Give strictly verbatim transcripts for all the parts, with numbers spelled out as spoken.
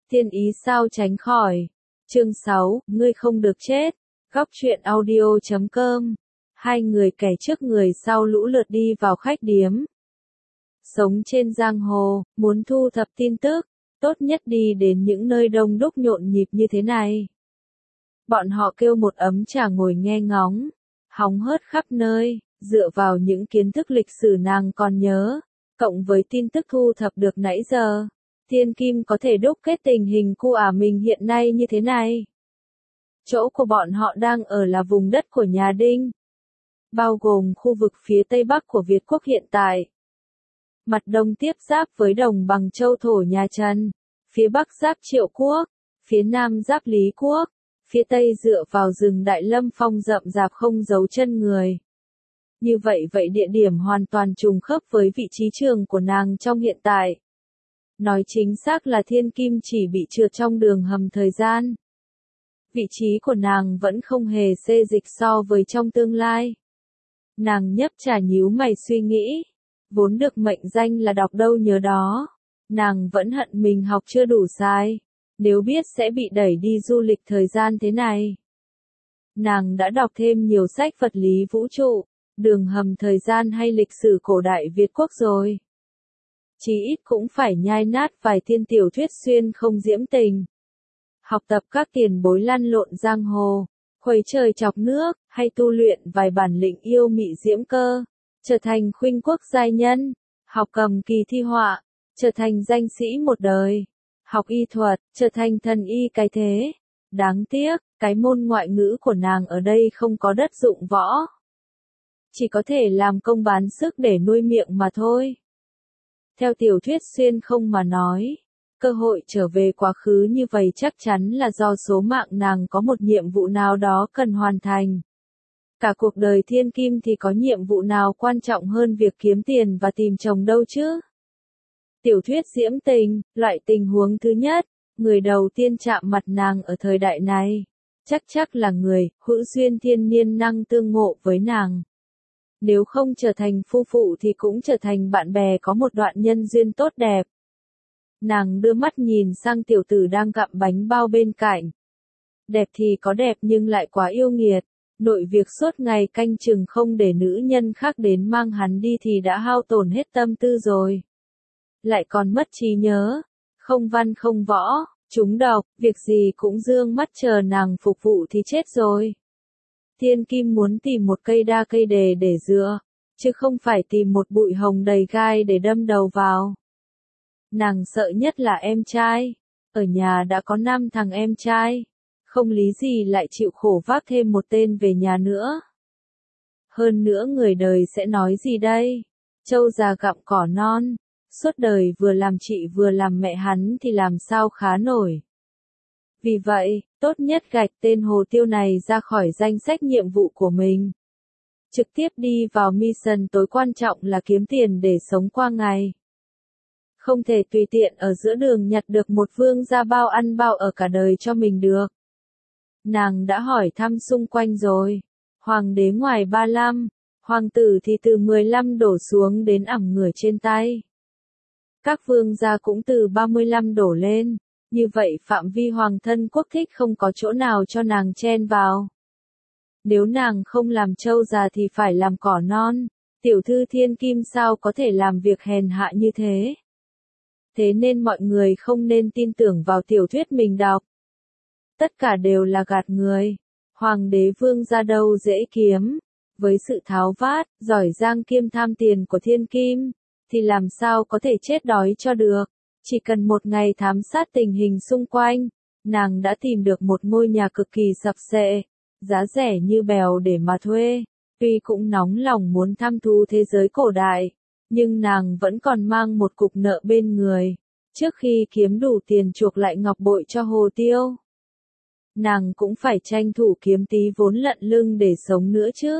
Thiên ý sao tránh khỏi. Chương sáu, ngươi không được chết. Góc truyện audio chấm com. Hai người kẻ trước người sau lũ lượt đi vào khách điếm. Sống trên giang hồ, muốn thu thập tin tức, tốt nhất đi đến những nơi đông đúc nhộn nhịp như thế này. Bọn họ kêu một ấm trà ngồi nghe ngóng, hóng hớt khắp nơi, dựa vào những kiến thức lịch sử nàng còn nhớ, cộng với tin tức thu thập được nãy giờ. Thiên Kim có thể đúc kết tình hình khu ả mình hiện nay như thế này. Chỗ của bọn họ đang ở là vùng đất của nhà Đinh, bao gồm khu vực phía tây bắc của Việt Quốc hiện tại. Mặt đông tiếp giáp với đồng bằng châu thổ nhà Trần, phía bắc giáp Triệu Quốc, phía nam giáp Lý Quốc, phía tây dựa vào rừng Đại Lâm Phong rậm rạp không giấu chân người. Như vậy vậy địa điểm hoàn toàn trùng khớp với vị trí trường của nàng trong hiện tại. Nói chính xác là Thiên Kim chỉ bị trượt trong đường hầm thời gian. Vị trí của nàng vẫn không hề xê dịch so với trong tương lai. Nàng nhấp trà nhíu mày suy nghĩ. Vốn được mệnh danh là đọc đâu nhớ đó. Nàng vẫn hận mình học chưa đủ sai. Nếu biết sẽ bị đẩy đi du lịch thời gian thế này. Nàng đã đọc thêm nhiều sách vật lý vũ trụ, đường hầm thời gian hay lịch sử cổ đại Việt Quốc rồi. Chí ít cũng phải nhai nát vài thiên tiểu thuyết xuyên không diễm tình. Học tập các tiền bối lăn lộn giang hồ, khuấy trời chọc nước, hay tu luyện vài bản lĩnh yêu mị diễm cơ, trở thành khuynh quốc giai nhân, học cầm kỳ thi họa, trở thành danh sĩ một đời, học y thuật, trở thành thần y cái thế. Đáng tiếc, cái môn ngoại ngữ của nàng ở đây không có đất dụng võ. Chỉ có thể làm công bán sức để nuôi miệng mà thôi. Theo tiểu thuyết xuyên không mà nói, cơ hội trở về quá khứ như vậy chắc chắn là do số mạng nàng có một nhiệm vụ nào đó cần hoàn thành. Cả cuộc đời Thiên Kim thì có nhiệm vụ nào quan trọng hơn việc kiếm tiền và tìm chồng đâu chứ? Tiểu thuyết diễm tình, loại tình huống thứ nhất, người đầu tiên chạm mặt nàng ở thời đại này, chắc chắc là người hữu duyên thiên niên năng tương ngộ với nàng. Nếu không trở thành phu phụ thì cũng trở thành bạn bè có một đoạn nhân duyên tốt đẹp. Nàng đưa mắt nhìn sang tiểu tử đang gặm bánh bao bên cạnh. Đẹp thì có đẹp nhưng lại quá yêu nghiệt. Nội việc suốt ngày canh chừng không để nữ nhân khác đến mang hắn đi thì đã hao tổn hết tâm tư rồi. Lại còn mất trí nhớ, không văn không võ, trúng độc, việc gì cũng dương mắt chờ nàng phục vụ thì chết rồi. Thiên Kim muốn tìm một cây đa cây đề để dựa, chứ không phải tìm một bụi hồng đầy gai để đâm đầu vào. Nàng sợ nhất là em trai, ở nhà đã có năm thằng em trai, không lý gì lại chịu khổ vác thêm một tên về nhà nữa. Hơn nữa người đời sẽ nói gì đây? Trâu già gặm cỏ non, suốt đời vừa làm chị vừa làm mẹ hắn thì làm sao khá nổi. Vì vậy, tốt nhất gạch tên Hồ Tiêu này ra khỏi danh sách nhiệm vụ của mình. Trực tiếp đi vào mission tối quan trọng là kiếm tiền để sống qua ngày. Không thể tùy tiện ở giữa đường nhặt được một vương gia bao ăn bao ở cả đời cho mình được. Nàng đã hỏi thăm xung quanh rồi. Hoàng đế ngoài ba mươi lăm, hoàng tử thì từ mười lăm đổ xuống đến ẳm ngửa trên tay. Các vương gia cũng từ ba mươi lăm đổ lên. Như vậy phạm vi hoàng thân quốc thích không có chỗ nào cho nàng chen vào. Nếu nàng không làm trâu già thì phải làm cỏ non. Tiểu thư Thiên Kim sao có thể làm việc hèn hạ như thế? Thế nên mọi người không nên tin tưởng vào tiểu thuyết mình đọc. Tất cả đều là gạt người. Hoàng đế vương gia đâu dễ kiếm. Với sự tháo vát, giỏi giang kiêm tham tiền của Thiên Kim, thì làm sao có thể chết đói cho được. Chỉ cần một ngày thám sát tình hình xung quanh, nàng đã tìm được một ngôi nhà cực kỳ sập xệ, giá rẻ như bèo để mà thuê. Tuy cũng nóng lòng muốn thăm thú thế giới cổ đại, nhưng nàng vẫn còn mang một cục nợ bên người, trước khi kiếm đủ tiền chuộc lại ngọc bội cho Hồ Tiêu. Nàng cũng phải tranh thủ kiếm tí vốn lận lưng để sống nữa chứ.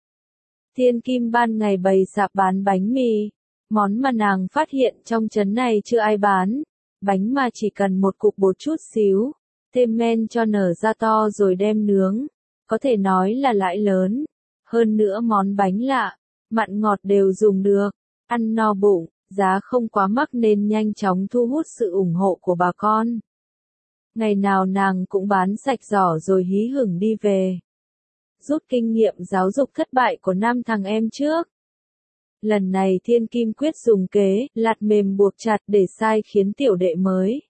Thiên Kim ban ngày bày sạp bán bánh mì. Món mà nàng phát hiện trong trấn này chưa ai bán, bánh mà chỉ cần một cục bột chút xíu, thêm men cho nở ra to rồi đem nướng, có thể nói là lãi lớn. Hơn nữa món bánh lạ, mặn ngọt đều dùng được, ăn no bụng, giá không quá mắc nên nhanh chóng thu hút sự ủng hộ của bà con. Ngày nào nàng cũng bán sạch giỏ rồi hí hửng đi về. Rút kinh nghiệm giáo dục thất bại của năm thằng em trước. Lần này Thiên Kim quyết dùng kế, lạt mềm buộc chặt để sai khiến tiểu đệ mới.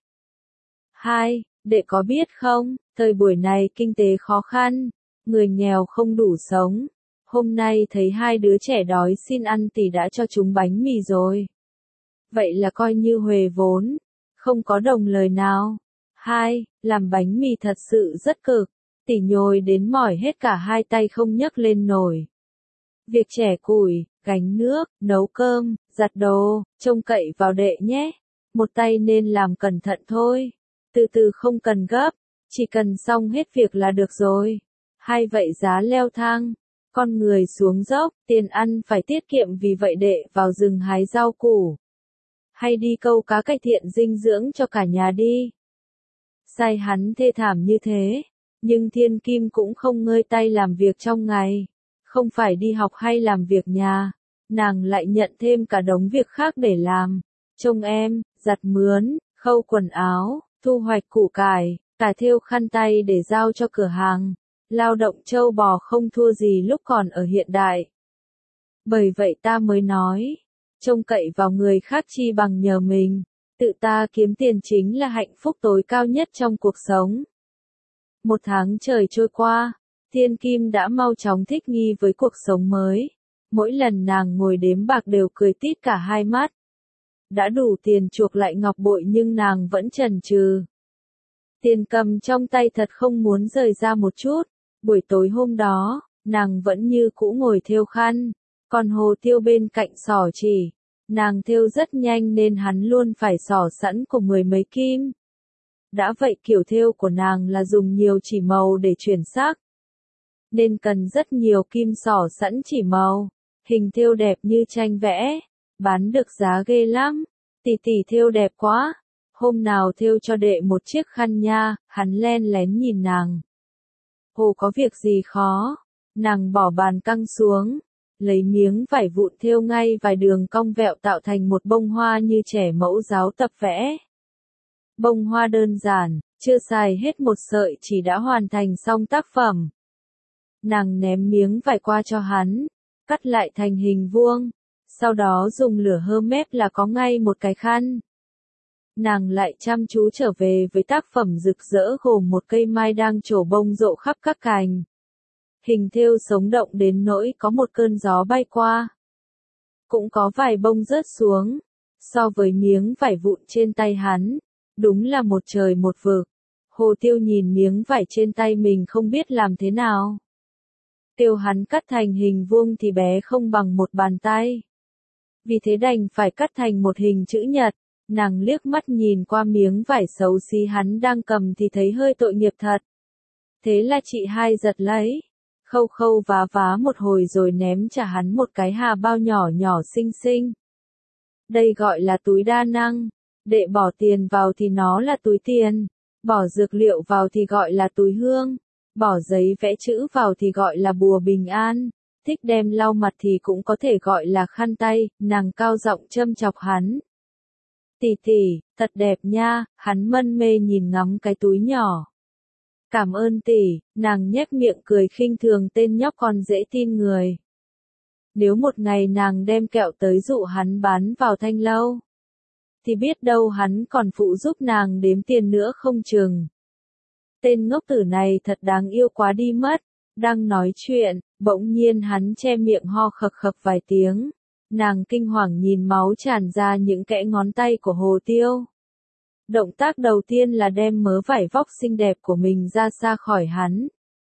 Hai, đệ có biết không, thời buổi này kinh tế khó khăn, người nghèo không đủ sống. Hôm nay thấy hai đứa trẻ đói xin ăn thì đã cho chúng bánh mì rồi. Vậy là coi như huề vốn, không có đồng lời nào. Hai, làm bánh mì thật sự rất cực, tỉ nhồi đến mỏi hết cả hai tay không nhấc lên nổi. Việc trẻ củi, gánh nước, nấu cơm, giặt đồ, trông cậy vào đệ nhé. Một tay nên làm cẩn thận thôi. Từ từ không cần gấp, chỉ cần xong hết việc là được rồi. Hay vậy giá leo thang, con người xuống dốc, tiền ăn phải tiết kiệm vì vậy đệ vào rừng hái rau củ. Hay đi câu cá cải thiện dinh dưỡng cho cả nhà đi. Sai hắn thê thảm như thế, nhưng Thiên Kim cũng không ngơi tay làm việc trong ngày. Không phải đi học hay làm việc nhà, nàng lại nhận thêm cả đống việc khác để làm. Trông em, giặt mướn, khâu quần áo, thu hoạch củ cải, cả thêu khăn tay để giao cho cửa hàng. Lao động trâu bò không thua gì lúc còn ở hiện đại. Bởi vậy ta mới nói, trông cậy vào người khác chi bằng nhờ mình, tự ta kiếm tiền chính là hạnh phúc tối cao nhất trong cuộc sống. Một tháng trời trôi qua, Thiên Kim đã mau chóng thích nghi với cuộc sống mới. Mỗi lần nàng ngồi đếm bạc đều cười tít cả hai mắt. Đã đủ tiền chuộc lại ngọc bội nhưng nàng vẫn chần chừ. Tiền cầm trong tay thật không muốn rời ra một chút. Buổi tối hôm đó, nàng vẫn như cũ ngồi thêu khăn, còn Hồ Tiêu bên cạnh xỏ chỉ. Nàng thêu rất nhanh nên hắn luôn phải xỏ sẵn của mười mấy kim. Đã vậy kiểu thêu của nàng là dùng nhiều chỉ màu để chuyển sắc, nên cần rất nhiều kim xỏ sẵn chỉ màu. Hình thêu đẹp như tranh vẽ, bán được giá ghê lắm. Tỷ tỷ thêu đẹp quá, hôm nào thêu cho đệ một chiếc khăn nha. Hắn len lén nhìn nàng. Hồ có việc gì khó? Nàng bỏ bàn căng xuống, lấy miếng vải vụn thêu ngay vài đường cong vẹo tạo thành một bông hoa như trẻ mẫu giáo tập vẽ. Bông hoa đơn giản, chưa xài hết một sợi chỉ đã hoàn thành xong tác phẩm. Nàng ném miếng vải qua cho hắn, cắt lại thành hình vuông, sau đó dùng lửa hơ mép là có ngay một cái khăn. Nàng lại chăm chú trở về với tác phẩm rực rỡ gồm một cây mai đang trổ bông rộ khắp các cành. Hình thêu sống động đến nỗi có một cơn gió bay qua. Cũng có vài bông rớt xuống. So với miếng vải vụn trên tay hắn, đúng là một trời một vực. Hồ Tiêu nhìn miếng vải trên tay mình không biết làm thế nào. Tiêu hắn cắt thành hình vuông thì bé không bằng một bàn tay. Vì thế đành phải cắt thành một hình chữ nhật. Nàng liếc mắt nhìn qua miếng vải xấu xí hắn đang cầm thì thấy hơi tội nghiệp thật. Thế là chị hai giật lấy, khâu khâu vá vá một hồi rồi ném trả hắn một cái hà bao nhỏ nhỏ xinh xinh. Đây gọi là túi đa năng, đệ bỏ tiền vào thì nó là túi tiền, bỏ dược liệu vào thì gọi là túi hương, bỏ giấy vẽ chữ vào thì gọi là bùa bình an, thích đem lau mặt thì cũng có thể gọi là khăn tay. Nàng cao giọng châm chọc hắn. Tỷ tỷ, thật đẹp nha. Hắn mân mê nhìn ngắm cái túi nhỏ. Cảm ơn tỷ. Nàng nhếch miệng cười khinh thường tên nhóc con dễ tin người. Nếu một ngày nàng đem kẹo tới dụ hắn bán vào thanh lâu, thì biết đâu hắn còn phụ giúp nàng đếm tiền nữa không chừng. Tên ngốc tử này thật đáng yêu quá đi mất. Đang nói chuyện, bỗng nhiên hắn che miệng ho khập khập vài tiếng. Nàng kinh hoàng nhìn máu tràn ra những kẽ ngón tay của Hồ Tiêu. Động tác đầu tiên là đem mớ vải vóc xinh đẹp của mình ra xa khỏi hắn.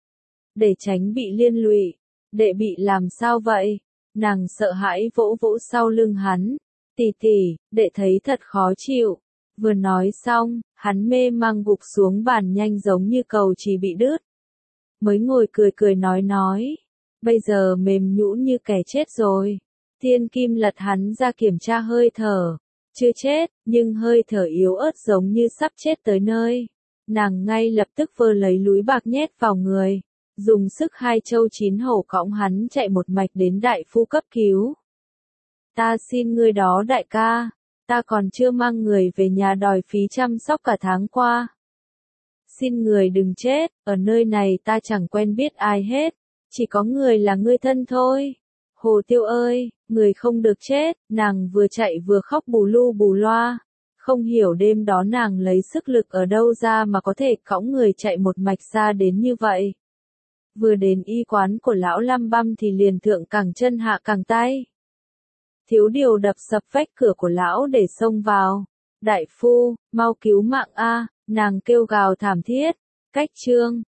Để tránh bị liên lụy. Đệ bị làm sao vậy? Nàng sợ hãi vỗ vỗ sau lưng hắn. Tỷ tỷ, đệ thấy thật khó chịu. Vừa nói xong, hắn mê mang gục xuống bàn nhanh giống như cầu chỉ bị đứt. Mới ngồi cười cười nói nói. Bây giờ mềm nhũn như kẻ chết rồi. Thiên Kim lật hắn ra kiểm tra hơi thở. Chưa chết, nhưng hơi thở yếu ớt giống như sắp chết tới nơi. Nàng ngay lập tức vơ lấy lúi bạc nhét vào người. Dùng sức hai châu chín hổ cõng hắn chạy một mạch đến đại phu cấp cứu. Ta xin ngươi đó đại ca. Ta còn chưa mang người về nhà đòi phí chăm sóc cả tháng qua. xin người đừng chết, ở nơi này ta chẳng quen biết ai hết, chỉ có người là ngươi thân thôi. Hồ Tiêu ơi, người không được chết, nàng vừa chạy vừa khóc bù lu bù loa. Không hiểu đêm đó nàng lấy sức lực ở đâu ra mà có thể cõng người chạy một mạch xa đến như vậy. Vừa đến y quán của lão Lam Băm thì liền thượng cẳng chân hạ cẳng tay. Thiếu điều đập sập vách cửa của lão để xông vào. Đại phu, mau cứu mạng a, nàng kêu gào thảm thiết. Cách chương